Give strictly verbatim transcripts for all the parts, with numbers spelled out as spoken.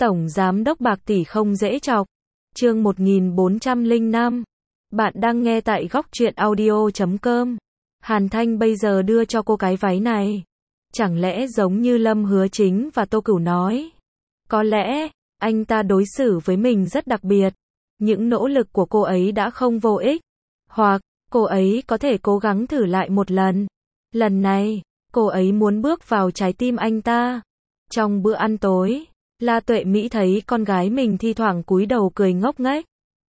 Tổng Giám đốc bạc tỷ không dễ chọc. Chương một nghìn bốn trăm lẻ năm. Bạn đang nghe tại góc truyện audio chấm com. Hàn Thanh bây giờ đưa cho cô cái váy này. Chẳng lẽ giống như Lâm Hứa Chính và Tô Cửu nói? Có lẽ, anh ta đối xử với mình rất đặc biệt. Những nỗ lực của cô ấy đã không vô ích. Hoặc, cô ấy có thể cố gắng thử lại một lần. Lần này, cô ấy muốn bước vào trái tim anh ta. Trong bữa ăn tối, La Tuệ Mỹ thấy con gái mình thi thoảng cúi đầu cười ngốc nghếch.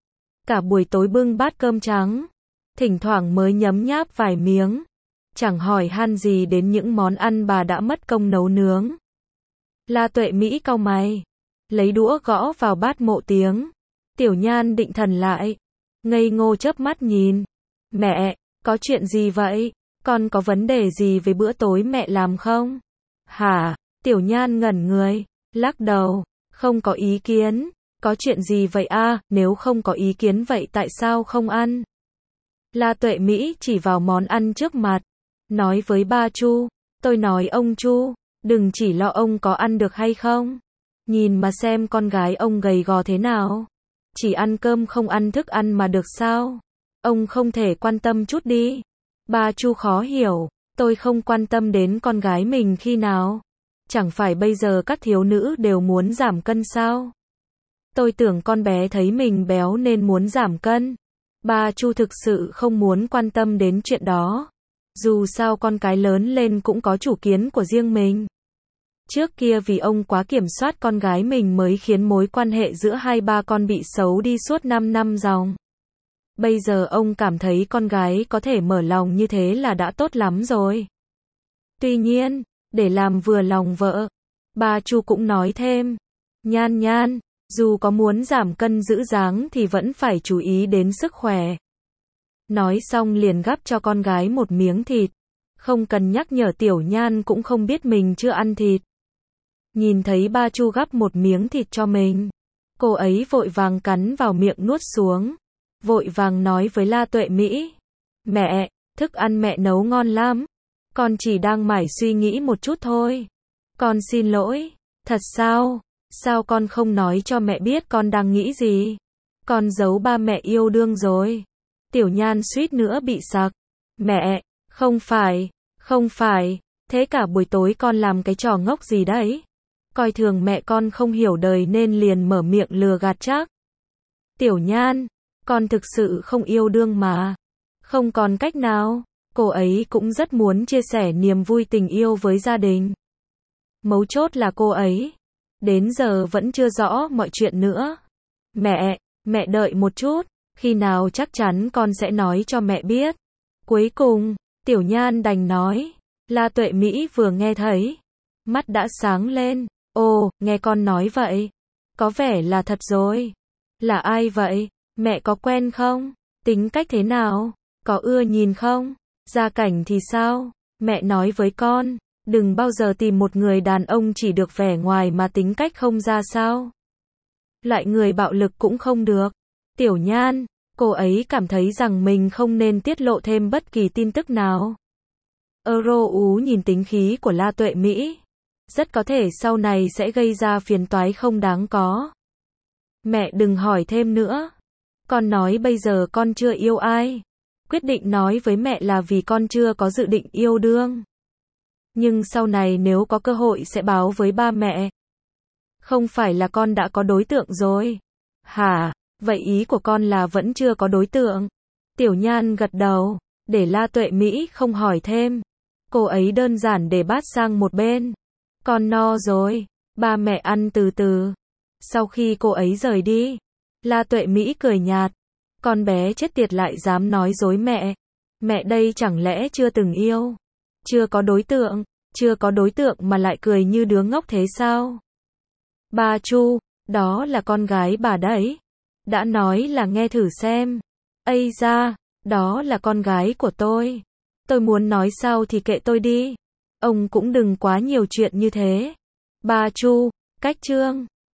Cả buổi tối bưng bát cơm trắng, thỉnh thoảng mới nhấm nháp vài miếng, chẳng hỏi han gì đến những món ăn bà đã mất công nấu nướng. La Tuệ Mỹ cau mày, lấy đũa gõ vào bát Mộ Tiếng. Tiểu Nhan định thần lại, ngây ngô chớp mắt nhìn. Mẹ, có chuyện gì vậy? Con có vấn đề gì với bữa tối mẹ làm không? Hả? Tiểu Nhan ngẩn người, lắc đầu, không có ý kiến. Có chuyện gì vậy a? À, nếu không có ý kiến vậy tại sao không ăn? La Tuệ Mỹ chỉ vào món ăn trước mặt, nói với ba Chu, tôi nói ông Chu, đừng chỉ lo ông có ăn được hay không. Nhìn mà xem con gái ông gầy gò thế nào. Chỉ ăn cơm không ăn thức ăn mà được sao? Ông không thể quan tâm chút đi. Ba Chu khó hiểu, tôi không quan tâm đến con gái mình khi nào? Chẳng phải bây giờ các thiếu nữ đều muốn giảm cân sao? Tôi tưởng con bé thấy mình béo nên muốn giảm cân. Ba Chu thực sự không muốn quan tâm đến chuyện đó. Dù sao con cái lớn lên cũng có chủ kiến của riêng mình. Trước kia vì ông quá kiểm soát con gái mình mới khiến mối quan hệ giữa hai ba con bị xấu đi suốt năm năm dòng. Bây giờ ông cảm thấy con gái có thể mở lòng như thế là đã tốt lắm rồi. Tuy nhiên, để làm vừa lòng vợ, bà Chu cũng nói thêm, Nhan Nhan, dù có muốn giảm cân giữ dáng thì vẫn phải chú ý đến sức khỏe. Nói xong liền gắp cho con gái một miếng thịt, không cần nhắc nhở Tiểu Nhan cũng không biết mình chưa ăn thịt. Nhìn thấy ba Chu gắp một miếng thịt cho mình, cô ấy vội vàng cắn vào miệng nuốt xuống, vội vàng nói với La Tuệ Mỹ, mẹ, thức ăn mẹ nấu ngon lắm, con chỉ đang mải suy nghĩ một chút thôi. Con xin lỗi, thật sao? Sao con không nói cho mẹ biết con đang nghĩ gì? Con giấu ba mẹ yêu đương rồi. Tiểu Nhan suýt nữa bị sặc. Mẹ, không phải, không phải, thế cả buổi tối con làm cái trò ngốc gì đấy? Coi thường mẹ con không hiểu đời nên liền mở miệng lừa gạt chắc. Tiểu Nhan, con thực sự không yêu đương mà. Không còn cách nào, cô ấy cũng rất muốn chia sẻ niềm vui tình yêu với gia đình. Mấu chốt là cô ấy đến giờ vẫn chưa rõ mọi chuyện nữa. Mẹ, mẹ đợi một chút, khi nào chắc chắn con sẽ nói cho mẹ biết. Cuối cùng, Tiểu Nhan đành nói. La Tuệ Mỹ vừa nghe thấy, mắt đã sáng lên. Ồ, nghe con nói vậy, có vẻ là thật rồi. Là ai vậy? Mẹ có quen không? Tính cách thế nào? Có ưa nhìn không? Gia cảnh thì sao? Mẹ nói với con, đừng bao giờ tìm một người đàn ông chỉ được vẻ ngoài mà tính cách không ra sao. Loại người bạo lực cũng không được. Tiểu Nhan, cô ấy cảm thấy rằng mình không nên tiết lộ thêm bất kỳ tin tức nào. Euro ú nhìn tính khí của La Tuệ Mỹ, rất có thể sau này sẽ gây ra phiền toái không đáng có. Mẹ đừng hỏi thêm nữa. Con nói bây giờ con chưa yêu ai. Quyết định nói với mẹ là vì con chưa có dự định yêu đương. Nhưng sau này nếu có cơ hội sẽ báo với ba mẹ. Không phải là con đã có đối tượng rồi. Hả? Vậy ý của con là vẫn chưa có đối tượng? Tiểu Nhan gật đầu, để La Tuệ Mỹ không hỏi thêm. Cô ấy đơn giản để bát sang một bên. Con no rồi, ba mẹ ăn từ từ. Sau khi cô ấy rời đi, La Tuệ Mỹ cười nhạt. Con bé chết tiệt lại dám nói dối mẹ. Mẹ đây chẳng lẽ chưa từng yêu? Chưa có đối tượng, chưa có đối tượng mà lại cười như đứa ngốc thế sao? Ba Chu, đó là con gái bà đấy. Đã nói là nghe thử xem. Ây da, đó là con gái của tôi. Tôi muốn nói sao thì kệ tôi đi. Ông cũng đừng quá nhiều chuyện như thế. Ba Chu, cách chương.